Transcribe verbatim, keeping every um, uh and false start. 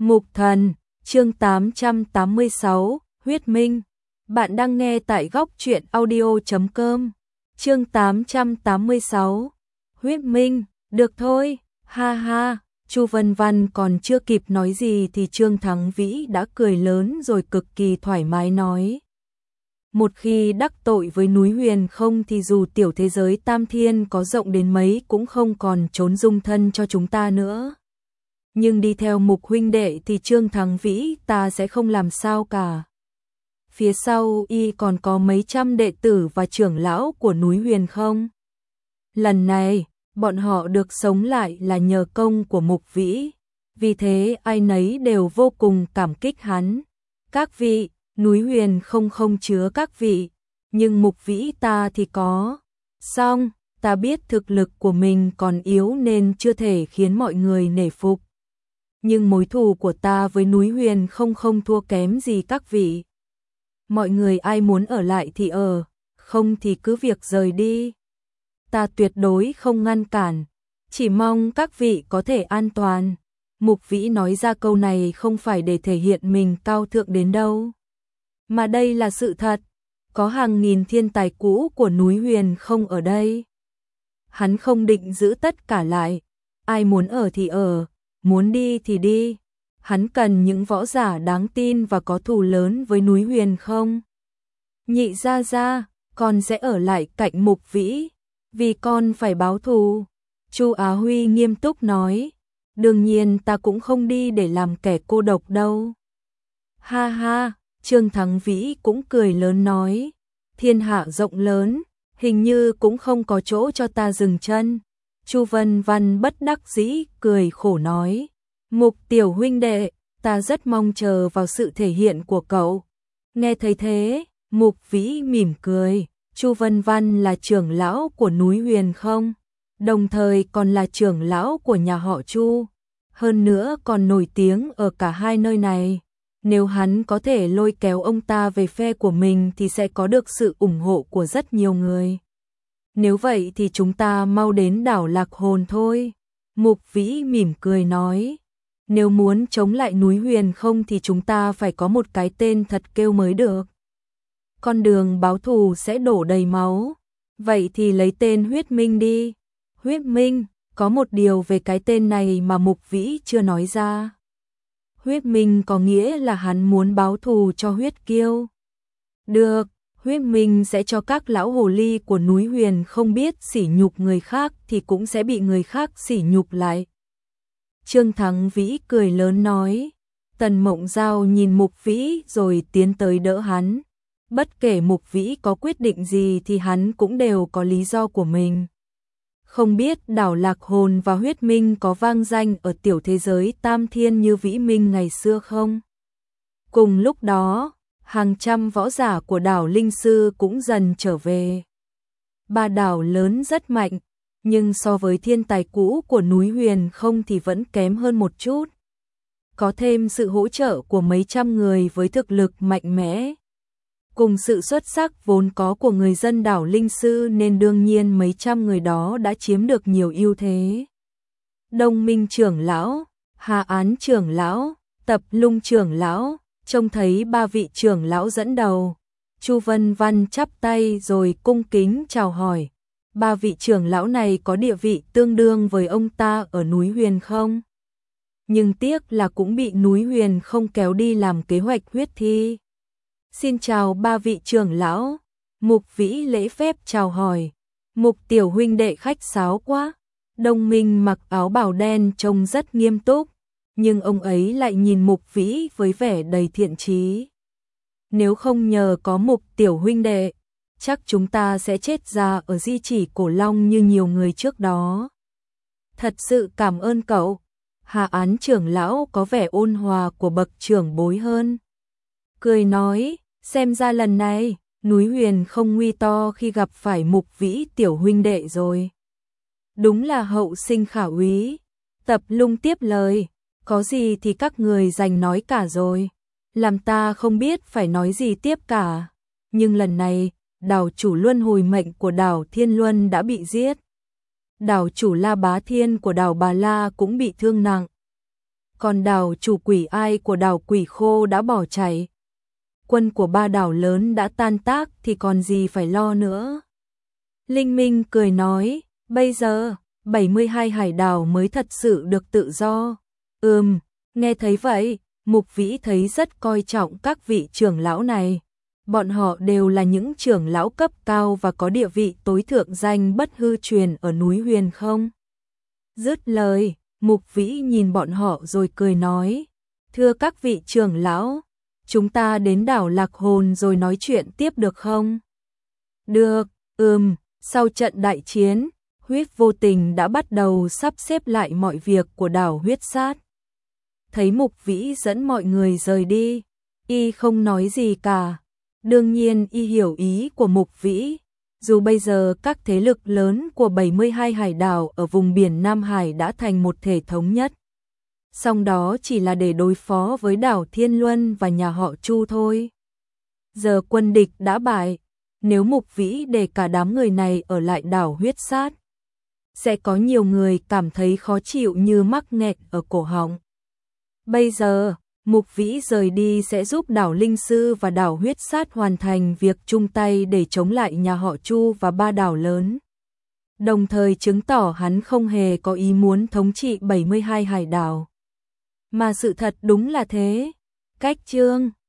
Mục Thần, chương tám trăm tám mươi sáu, Huyết Minh. Bạn đang nghe tại góc truyện audio chấm com. Chương tám trăm tám mươi sáu, Huyết Minh, được thôi, ha ha. Chu Vân Văn còn chưa kịp nói gì thì Trương Thắng Vĩ đã cười lớn rồi cực kỳ thoải mái nói. Một khi đắc tội với núi Huyền Không thì dù tiểu thế giới Tam Thiên có rộng đến mấy cũng không còn trốn dung thân cho chúng ta nữa. Nhưng đi theo Mục huynh đệ thì Trương Thắng Vĩ ta sẽ không làm sao cả. Phía sau y còn có mấy trăm đệ tử và trưởng lão của núi Huyền Không. Lần này, bọn họ được sống lại là nhờ công của Mục Vĩ, vì thế ai nấy đều vô cùng cảm kích hắn. Các vị, núi Huyền Không không chứa các vị, nhưng Mục Vĩ ta thì có. Xong, ta biết thực lực của mình còn yếu nên chưa thể khiến mọi người nể phục. Nhưng mối thù của ta với núi Huyền Không không thua kém gì các vị. Mọi người ai muốn ở lại thì ở, không thì cứ việc rời đi. Ta tuyệt đối không ngăn cản, chỉ mong các vị có thể an toàn. Mục Vĩ nói ra câu này không phải để thể hiện mình cao thượng đến đâu, mà đây là sự thật. Có hàng nghìn thiên tài cũ của núi Huyền Không ở đây. Hắn không định giữ tất cả lại, ai muốn ở thì ở, muốn đi thì đi. Hắn cần những võ giả đáng tin và có thù lớn với núi Huyền Không. Nhị gia gia, con sẽ ở lại cạnh Mục Vĩ, vì con phải báo thù. Chu Á Huy nghiêm túc nói. Đương nhiên ta cũng không đi để làm kẻ cô độc đâu. Ha ha, Trương Thắng Vĩ cũng cười lớn nói. Thiên hạ rộng lớn, hình như cũng không có chỗ cho ta dừng chân. Chu Vân Văn bất đắc dĩ cười khổ nói. Mục tiểu huynh đệ, ta rất mong chờ vào sự thể hiện của cậu. Nghe thấy thế, Mục Vĩ mỉm cười. Chu Vân Văn là trưởng lão của núi Huyền Không, đồng thời còn là trưởng lão của nhà họ Chu, hơn nữa còn nổi tiếng ở cả hai nơi này. Nếu hắn có thể lôi kéo ông ta về phe của mình thì sẽ có được sự ủng hộ của rất nhiều người. Nếu vậy thì chúng ta mau đến đảo Lạc Hồn thôi. Mục Vĩ mỉm cười nói. Nếu muốn chống lại núi Huyền Không thì chúng ta phải có một cái tên thật kêu mới được. Con đường báo thù sẽ đổ đầy máu. Vậy thì lấy tên Huyết Minh đi. Huyết Minh, có một điều về cái tên này mà Mục Vĩ chưa nói ra. Huyết Minh có nghĩa là hắn muốn báo thù cho Huyết Kiêu. Được, Huyết Minh sẽ cho các lão hồ ly của núi Huyền Không biết sỉ nhục người khác thì cũng sẽ bị người khác sỉ nhục lại. Trương Thắng Vĩ cười lớn nói. Tần Mộng Giao nhìn Mục Vĩ rồi tiến tới đỡ hắn. Bất kể Mục Vĩ có quyết định gì thì hắn cũng đều có lý do của mình. Không biết đảo Lạc Hồn và Huyết Minh có vang danh ở tiểu thế giới Tam Thiên như Vĩ Minh ngày xưa không? Cùng lúc đó, hàng trăm võ giả của đảo Linh Sư cũng dần trở về. Ba đảo lớn rất mạnh, nhưng so với thiên tài cũ của núi Huyền Không thì vẫn kém hơn một chút. Có thêm sự hỗ trợ của mấy trăm người với thực lực mạnh mẽ, cùng sự xuất sắc vốn có của người dân đảo Linh Sư nên đương nhiên mấy trăm người đó đã chiếm được nhiều ưu thế. Đông Minh trưởng lão, Hà Án trưởng lão, Tập Lung trưởng lão, trông thấy ba vị trưởng lão dẫn đầu. Chu Vân Văn chắp tay rồi cung kính chào hỏi. Ba vị trưởng lão này có địa vị tương đương với ông ta ở núi Huyền Không. Nhưng tiếc là cũng bị núi Huyền Không kéo đi làm kế hoạch huyết thi. Xin chào ba vị trưởng lão. Mục Vĩ lễ phép chào hỏi. Mục tiểu huynh đệ khách sáo quá. Đông Minh mặc áo bào đen trông rất nghiêm túc, nhưng ông ấy lại nhìn Mục Vĩ với vẻ đầy thiện chí. Nếu không nhờ có Mục tiểu huynh đệ, chắc chúng ta sẽ chết già ở di chỉ Cổ Long như nhiều người trước đó. Thật sự cảm ơn cậu. Hà Án trưởng lão có vẻ ôn hòa của bậc trưởng bối hơn. Cười nói, xem ra lần này, núi Huyền Không nguy to khi gặp phải Mục Vĩ tiểu huynh đệ rồi. Đúng là hậu sinh khả úy. Tập Lung tiếp lời, có gì thì các người dành nói cả rồi. Làm ta không biết phải nói gì tiếp cả. Nhưng lần này, đảo chủ luân hồi mệnh của đảo Thiên Luân đã bị giết. Đảo chủ La Bá Thiên của đảo Bà La cũng bị thương nặng. còn đảo chủ Quỷ Ai của đảo Quỷ Khô đã bỏ chạy. Quân của ba đảo lớn đã tan tác thì còn gì phải lo nữa. Linh Minh cười nói, bây giờ, bảy mươi hai hải đảo mới thật sự được tự do. Ừm, nghe thấy vậy, Mục Vĩ thấy rất coi trọng các vị trưởng lão này. Bọn họ đều là những trưởng lão cấp cao và có địa vị tối thượng danh bất hư truyền ở núi Huyền Không. Dứt lời, Mục Vĩ nhìn bọn họ rồi cười nói, thưa các vị trưởng lão, chúng ta đến đảo Lạc Hồn rồi nói chuyện tiếp được không? Được, ừm, sau trận đại chiến, Huyết Vô Tình đã bắt đầu sắp xếp lại mọi việc của đảo Huyết Sát. Thấy Mục Vĩ dẫn mọi người rời đi, y không nói gì cả. Đương nhiên y hiểu ý của Mục Vĩ, dù bây giờ các thế lực lớn của bảy mươi hai hải đảo ở vùng biển Nam Hải đã thành một thể thống nhất. Song đó chỉ là để đối phó với đảo Thiên Luân và nhà họ Chu thôi. Giờ quân địch đã bại, nếu Mục Vĩ để cả đám người này ở lại đảo Huyết Sát, sẽ có nhiều người cảm thấy khó chịu như mắc nghẹt ở cổ họng. Bây giờ, Mục Vĩ rời đi sẽ giúp đảo Linh Sư và đảo Huyết Sát hoàn thành việc chung tay để chống lại nhà họ Chu và ba đảo lớn. Đồng thời chứng tỏ hắn không hề có ý muốn thống trị bảy mươi hai hải đảo. Mà sự thật đúng là thế. Cách chương